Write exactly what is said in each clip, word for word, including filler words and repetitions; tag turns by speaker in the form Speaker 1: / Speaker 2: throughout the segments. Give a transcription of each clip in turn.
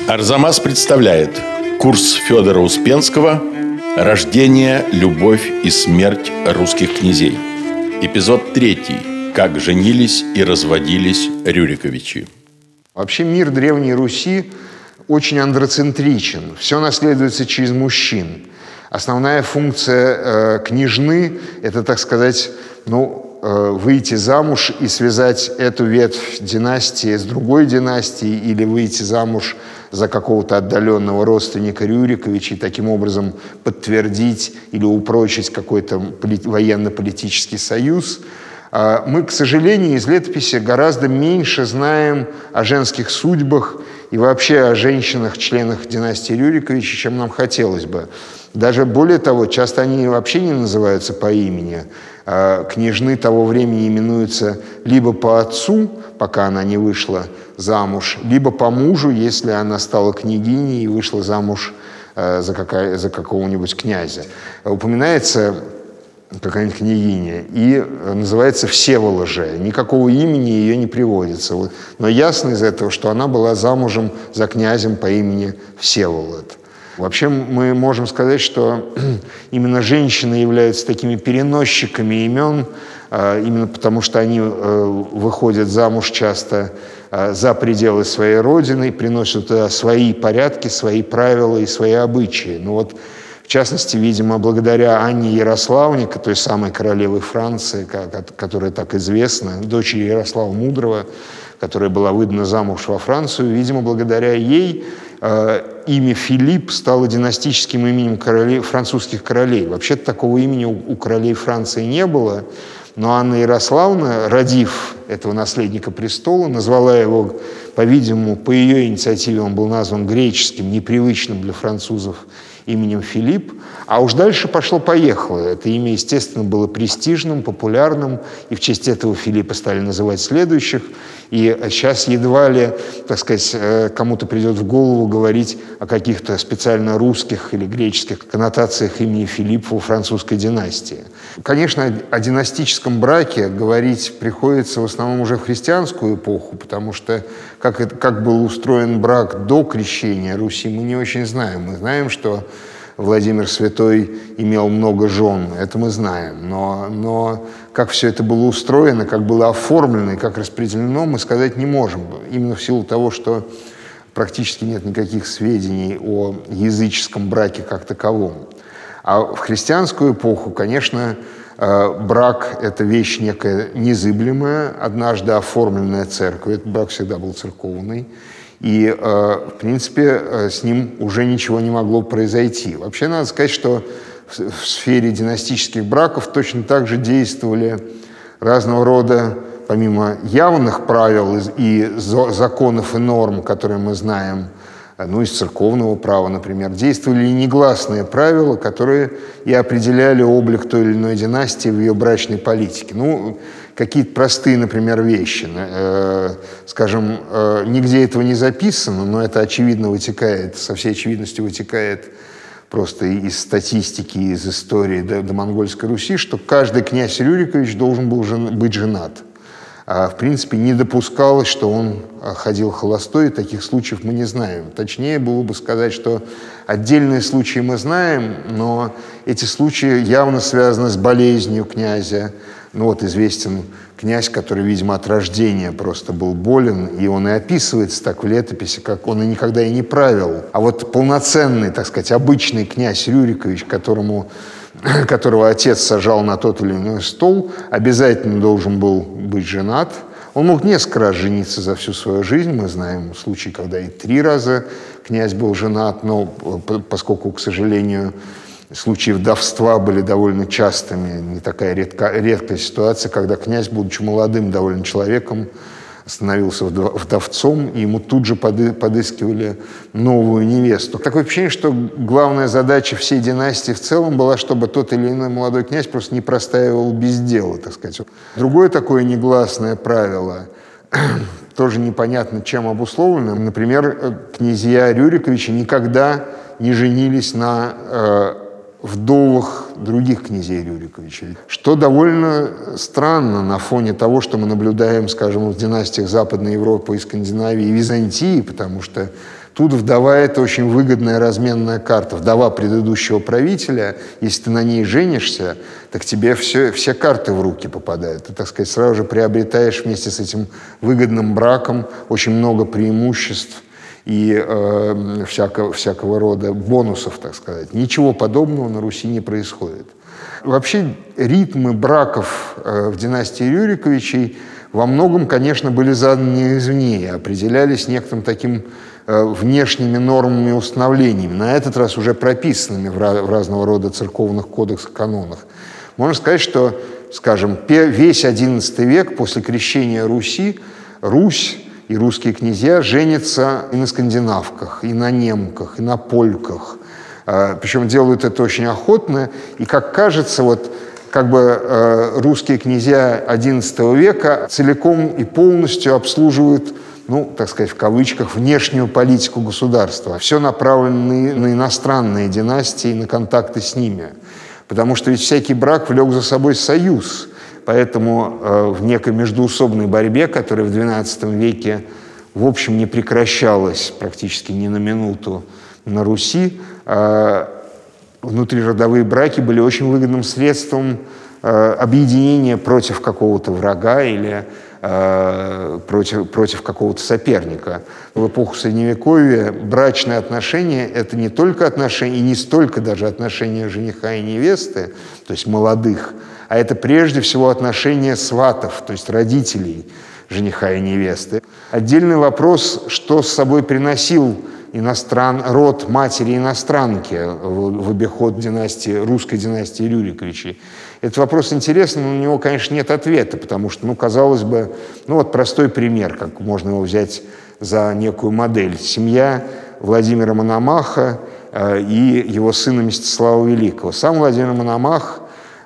Speaker 1: Арзамас представляет курс Федора Успенского «Рождение, любовь и смерть русских князей». Эпизод третий. Как женились и разводились Рюриковичи.
Speaker 2: Вообще мир Древней Руси очень андроцентричен. Все наследуется через мужчин. Основная функция э, княжны – это, так сказать, ну, э, выйти замуж и связать эту ветвь династии с другой династией, или выйти замуж за какого-то отдаленного родственника Рюриковичей, и таким образом подтвердить или упрочить какой-то военно-политический союз. Мы, к сожалению, из летописи гораздо меньше знаем о женских судьбах и вообще о женщинах, членах династии Рюриковичей, чем нам хотелось бы. Даже более того, часто они вообще не называются по имени. Княжны того времени именуются либо по отцу, пока она не вышла замуж, либо по мужу, если она стала княгиней и вышла замуж за, какая, за какого-нибудь князя. Упоминается какая-нибудь княгиня, и называется Всеволожия. Никакого имени ее не приводится. Но ясно из этого, что она была замужем за князем по имени Всеволод. Вообще мы можем сказать, что именно женщины являются такими переносчиками имен, именно потому что они выходят замуж часто за пределы своей родины, приносят туда свои порядки, свои правила и свои обычаи. Ну вот, в частности, видимо, благодаря Анне Ярославне, той самой королеве Франции, которая так известна, дочери Ярослава Мудрого, которая была выдана замуж во Францию, видимо, благодаря ей э, имя Филипп стало династическим именем королей, французских королей. Вообще-то такого имени у, у королей Франции не было, но Анна Ярославна, родив этого наследника престола, назвала его, по-видимому, по ее инициативе он был назван греческим, непривычным для французов именем Филипп, а уж дальше пошло-поехало. Это имя, естественно, было престижным, популярным, и в честь этого Филиппа стали называть следующих. И сейчас едва ли, так сказать, кому-то придет в голову говорить о каких-то специально русских или греческих коннотациях имени Филиппа во французской династии. Конечно, о династическом браке говорить приходится в основном уже в христианскую эпоху, потому что как, это, как был устроен брак до крещения Руси, мы не очень знаем. Мы знаем, что Владимир Святой имел много жен, это мы знаем. Но, но как все это было устроено, как было оформлено и как распределено, мы сказать не можем. Именно в силу того, что практически нет никаких сведений о языческом браке как таковом. А в христианскую эпоху, конечно, брак – это вещь некая незыблемая, однажды оформленная церковью. Этот брак всегда был церковный. И, в принципе, с ним уже ничего не могло произойти. Вообще, надо сказать, что в сфере династических браков точно так же действовали разного рода, помимо явных правил и законов и норм, которые мы знаем, ну, из церковного права, например, действовали и негласные правила, которые и определяли облик той или иной династии в ее брачной политике. Ну, какие-то простые, например, вещи. Скажем, нигде этого не записано, но это очевидно вытекает, со всей очевидностью вытекает просто из статистики, из истории до, до Монгольской Руси, что каждый князь Рюрикович должен был жен, быть женат. А, в принципе, не допускалось, что он ходил холостой, и таких случаев мы не знаем. Точнее было бы сказать, что отдельные случаи мы знаем, но эти случаи явно связаны с болезнью князя. Ну вот известен князь, который, видимо, от рождения просто был болен, и он и описывается так в летописи, как он и никогда и не правил. А вот полноценный, так сказать, обычный князь Рюрикович, которому, которого отец сажал на тот или иной стол, обязательно должен был быть женат. Он мог несколько раз жениться за всю свою жизнь. Мы знаем случаи, когда и три раза князь был женат, но поскольку, к сожалению, случаи вдовства были довольно частыми, не такая редко, редкая ситуация, когда князь, будучи молодым довольно человеком, становился вдовцом, и ему тут же поды, подыскивали новую невесту. Такое впечатление, что главная задача всей династии в целом была, чтобы тот или иной молодой князь просто не простаивал без дела, так сказать. Другое такое негласное правило, тоже непонятно чем обусловлено. Например, князья Рюриковичи никогда не женились на э, вдовах других князей Рюриковичей, что довольно странно на фоне того, что мы наблюдаем, скажем, в династиях Западной Европы и Скандинавии и Византии, потому что Тут вдова – это очень выгодная разменная карта. Вдова предыдущего правителя, если ты на ней женишься, так тебе все, все карты в руки попадают. Ты, так сказать, сразу же приобретаешь вместе с этим выгодным браком очень много преимуществ и э, всякого, всякого рода бонусов, так сказать. Ничего подобного на Руси не происходит. Вообще ритмы браков э, в династии Рюриковичей во многом, конечно, были заданы не извне, определялись некоторым таким э, внешними нормами и установлениями, на этот раз уже прописанными в, ra- в разного рода церковных кодексах, канонах. Можно сказать, что, скажем, весь одиннадцатый век после крещения Руси, Русь и русские князья женятся и на скандинавках, и на немках, и на польках. Причем делают это очень охотно. И, как кажется, вот как бы русские князья одиннадцатого века целиком и полностью обслуживают, ну, так сказать, в кавычках, внешнюю политику государства. Все направлено на иностранные династии, на контакты с ними. Потому что ведь всякий брак влек за собой союз. Поэтому э, в некой междоусобной борьбе, которая в двенадцатом веке, в общем, не прекращалась практически ни на минуту на Руси, э, внутриродовые браки были очень выгодным средством э, объединения против какого-то врага или э, против, против какого-то соперника. В эпоху Средневековья брачные отношения – это не только отношения, и не столько даже отношения жениха и невесты, то есть молодых, а это прежде всего отношения сватов, то есть родителей жениха и невесты. Отдельный вопрос, что с собой приносил иностран... род матери-иностранки в, в обиход династии, русской династии Рюриковичей. Этот вопрос интересный, но на него, конечно, нет ответа, потому что, ну, казалось бы, ну вот простой пример, как можно его взять за некую модель. Семья Владимира Мономаха э, и его сына Мстислава Великого. Сам Владимир Мономах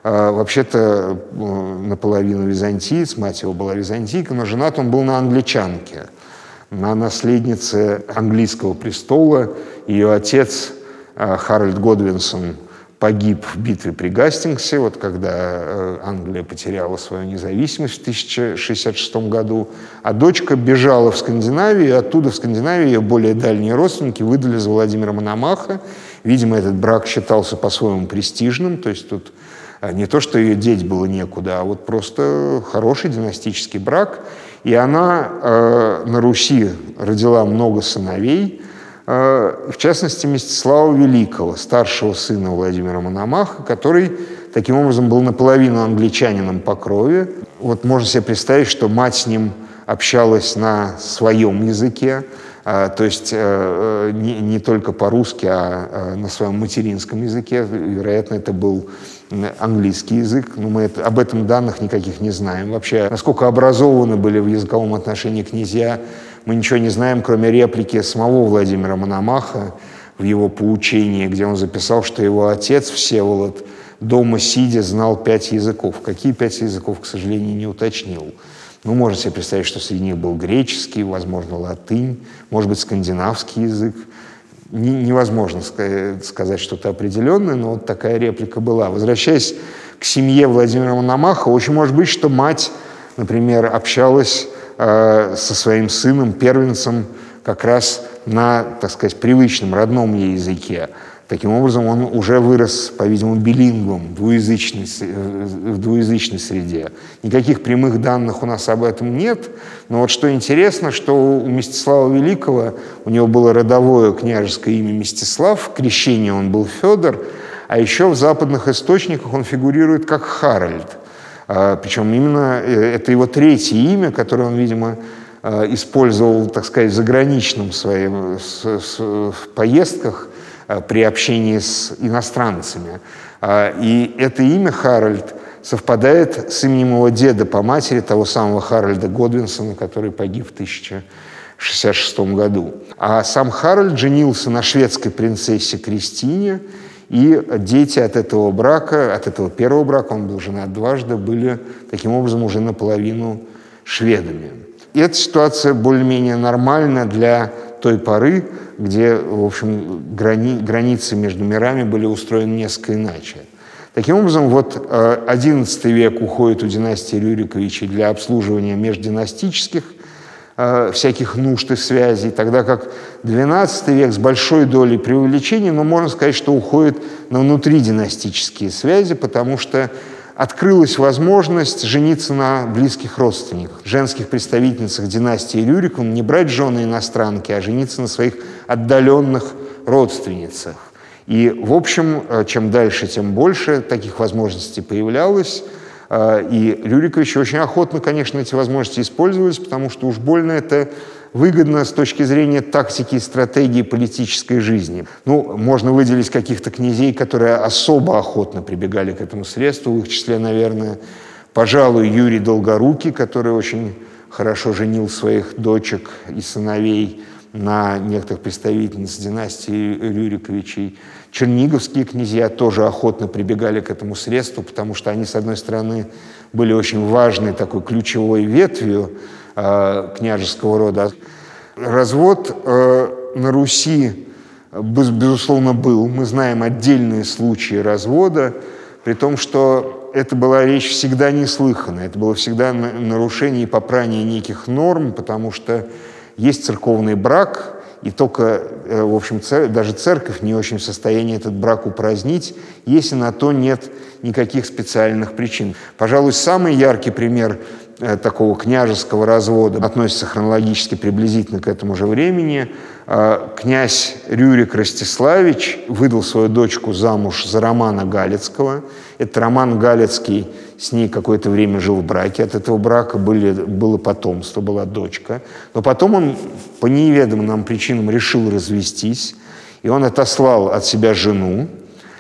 Speaker 2: вообще-то наполовину византиец, мать его была византийка, но женат он был на англичанке, на наследнице английского престола. Ее отец Харальд Годвинсон погиб в битве при Гастингсе, вот когда Англия потеряла свою независимость в тысяча шестьдесят шестом году, а дочка бежала в Скандинавию, и оттуда в Скандинавии ее более дальние родственники выдали за Владимира Мономаха. Видимо, этот брак считался по-своему престижным, то есть тут не то, что ее деть было некуда, а вот просто хороший династический брак. И она э, на Руси родила много сыновей, э, в частности, Мстислава Великого, старшего сына Владимира Мономаха, который таким образом был наполовину англичанином по крови. Вот можно себе представить, что мать с ним общалась на своем языке, э, то есть э, не, не только по-русски, а э, на своем материнском языке. Вероятно, это был английский язык, но мы это, об этом данных никаких не знаем. Вообще, насколько образованы были в языковом отношении князья, мы ничего не знаем, кроме реплики самого Владимира Мономаха в его поучении, где он записал, что его отец Всеволод дома сидя знал пять языков. Какие пять языков, к сожалению, не уточнил. Ну, можно себе представить, что среди них был греческий, возможно, латынь, может быть, скандинавский язык. Невозможно сказать что-то определенное, но вот такая реплика была. Возвращаясь к семье Владимира Мономаха, очень может быть, что мать, например, общалась э, со своим сыном, первенцем, как раз на, так сказать, привычном, родном ей языке. Таким образом, он уже вырос, по-видимому, билингвом в двуязычной, в двуязычной среде. Никаких прямых данных у нас об этом нет. Но вот что интересно, что у Мстислава Великого, у него было родовое княжеское имя Мстислав, в крещении он был Федор, а еще в западных источниках он фигурирует как Харальд. Причем именно это его третье имя, которое он, видимо, использовал, так сказать, в заграничном своем с, с, в поездках, при общении с иностранцами. И это имя Харальд совпадает с именем его деда по матери, того самого Харальда Годвинсона, который погиб в тысяча шестьдесят шестом году. А сам Харальд женился на шведской принцессе Кристине, и дети от этого брака, от этого первого брака, он был женат дважды, были таким образом уже наполовину шведами. И эта ситуация более-менее нормальна для той поры, где, в общем, грани, границы между мирами были устроены несколько иначе. Таким образом, вот одиннадцатый век уходит у династии Рюриковичей для обслуживания междинастических э, всяких нужд и связей, тогда как двенадцатый век с большой долей преувеличения, но можно сказать, что уходит на внутридинастические связи, потому что открылась возможность жениться на близких родственниках, женских представительницах династии Рюриковых, не брать жены иностранки, а жениться на своих отдаленных родственницах. И, в общем, чем дальше, тем больше таких возможностей появлялось. И Рюриковичи очень охотно, конечно, эти возможности использовались, потому что уж больно это выгодно с точки зрения тактики и стратегии политической жизни. Ну, можно выделить каких-то князей, которые особо охотно прибегали к этому средству. В их числе, наверное, пожалуй, Юрий Долгорукий, который очень хорошо женил своих дочек и сыновей на некоторых представительниц династии Рюриковичей. Черниговские князья тоже охотно прибегали к этому средству, потому что они, с одной стороны, были очень важной такой ключевой ветвью э, княжеского рода. Развод э, на Руси, без, безусловно, был. Мы знаем отдельные случаи развода, при том, что это была речь всегда неслыханная. Это было всегда нарушение и попрание неких норм, потому что есть церковный брак, и только, в общем, цер- даже церковь не очень в состоянии этот брак упразднить, если на то нет никаких специальных причин. Пожалуй, самый яркий пример э, такого княжеского развода относится хронологически приблизительно к этому же времени. Э, князь Рюрик Ростиславич выдал свою дочку замуж за Романа Галицкого. Этот Роман Галицкий с ней какое-то время жил в браке. От этого брака были, было потомство, была дочка. Но потом он по неведомым нам причинам решил развестись. И он отослал от себя жену,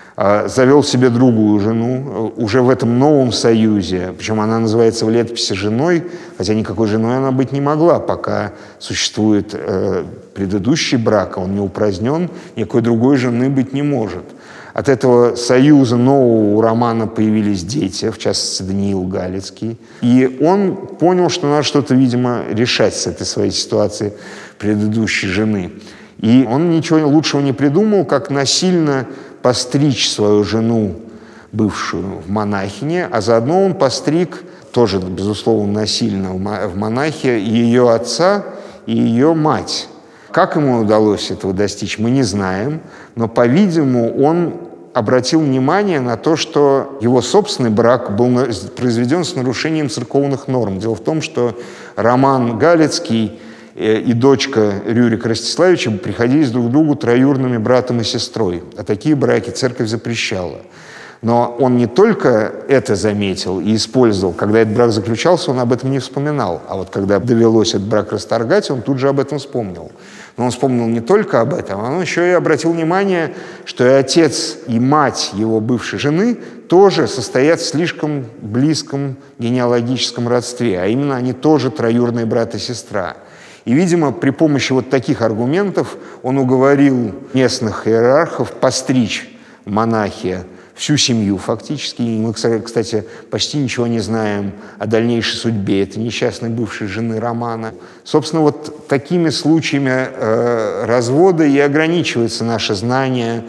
Speaker 2: завел себе другую жену уже в этом новом союзе. Причем она называется в летописи женой, хотя никакой женой она быть не могла, пока существует предыдущий брак, он не упразднен, никакой другой жены быть не может. От этого союза нового у Романа появились дети, в частности, Даниил Галицкий. И он понял, что надо что-то, видимо, решать с этой своей ситуацией предыдущей жены. И он ничего лучшего не придумал, как насильно постричь свою жену, бывшую, в монахине, а заодно он постриг, тоже, безусловно, насильно в монахи, ее отца и ее мать. Как ему удалось этого достичь, мы не знаем, но, по-видимому, он обратил внимание на то, что его собственный брак был произведен с нарушением церковных норм. Дело в том, что Роман Галицкий и дочка Рюрика Ростиславича приходились друг к другу троюродными братом и сестрой, а такие браки церковь запрещала. Но он не только это заметил и использовал. Когда этот брак заключался, он об этом не вспоминал. А вот когда довелось этот брак расторгать, он тут же об этом вспомнил. Но он вспомнил не только об этом, он еще и обратил внимание, что и отец, и мать его бывшей жены тоже состоят в слишком близком генеалогическом родстве, а именно они тоже троюродные брат и сестра. И, видимо, при помощи вот таких аргументов он уговорил местных иерархов постричь в монахи всю семью фактически. И мы, кстати, почти ничего не знаем о дальнейшей судьбе этой несчастной бывшей жены Романа. Собственно, вот такими случаями э, развода и ограничивается наше знание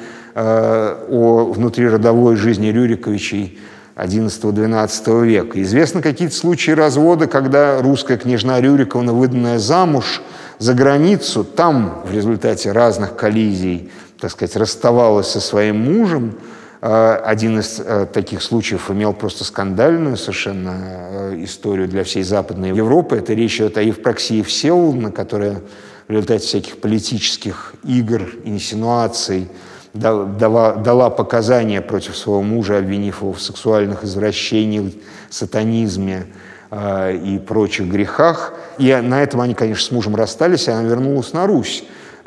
Speaker 2: э, о внутриродовой жизни Рюриковичей одиннадцатого-двенадцатого века. Известны какие-то случаи развода, когда русская княжна Рюриковна, выданная замуж за границу, там в результате разных коллизий, так сказать, расставалась со своим мужем. Один из таких случаев имел просто скандальную совершенно историю для всей Западной Европы. Это речь идет о Евпроксии Всеволодовне, которая в результате всяких политических игр, инсинуаций дала, дала показания против своего мужа, обвинив его в сексуальных извращениях, сатанизме э, и прочих грехах. И на этом они, конечно, с мужем расстались, и она вернулась на Русь.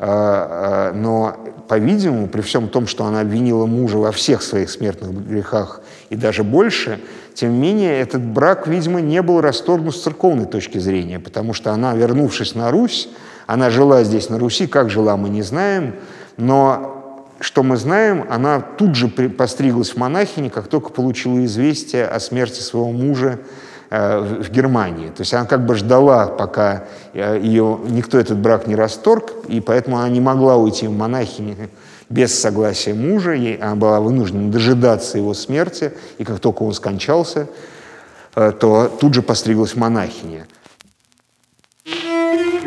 Speaker 2: Э, э, но, по-видимому, при всем том, что она обвинила мужа во всех своих смертных грехах и даже больше, тем не менее, этот брак, видимо, не был расторгнут с церковной точки зрения, потому что она, вернувшись на Русь, она жила здесь, на Руси, как жила, мы не знаем, но что мы знаем, она тут же постриглась в монахини, как только получила известие о смерти своего мужа э, в, в Германии. То есть она как бы ждала, пока э, ее никто этот брак не расторг, и поэтому она не могла уйти в монахини без согласия мужа. Ей, она была вынуждена дожидаться его смерти, и как только он скончался, э, то тут же постриглась в монахини.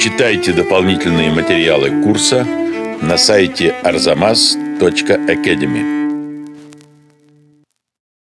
Speaker 1: Читайте дополнительные материалы курса на сайте арзамас точка академи.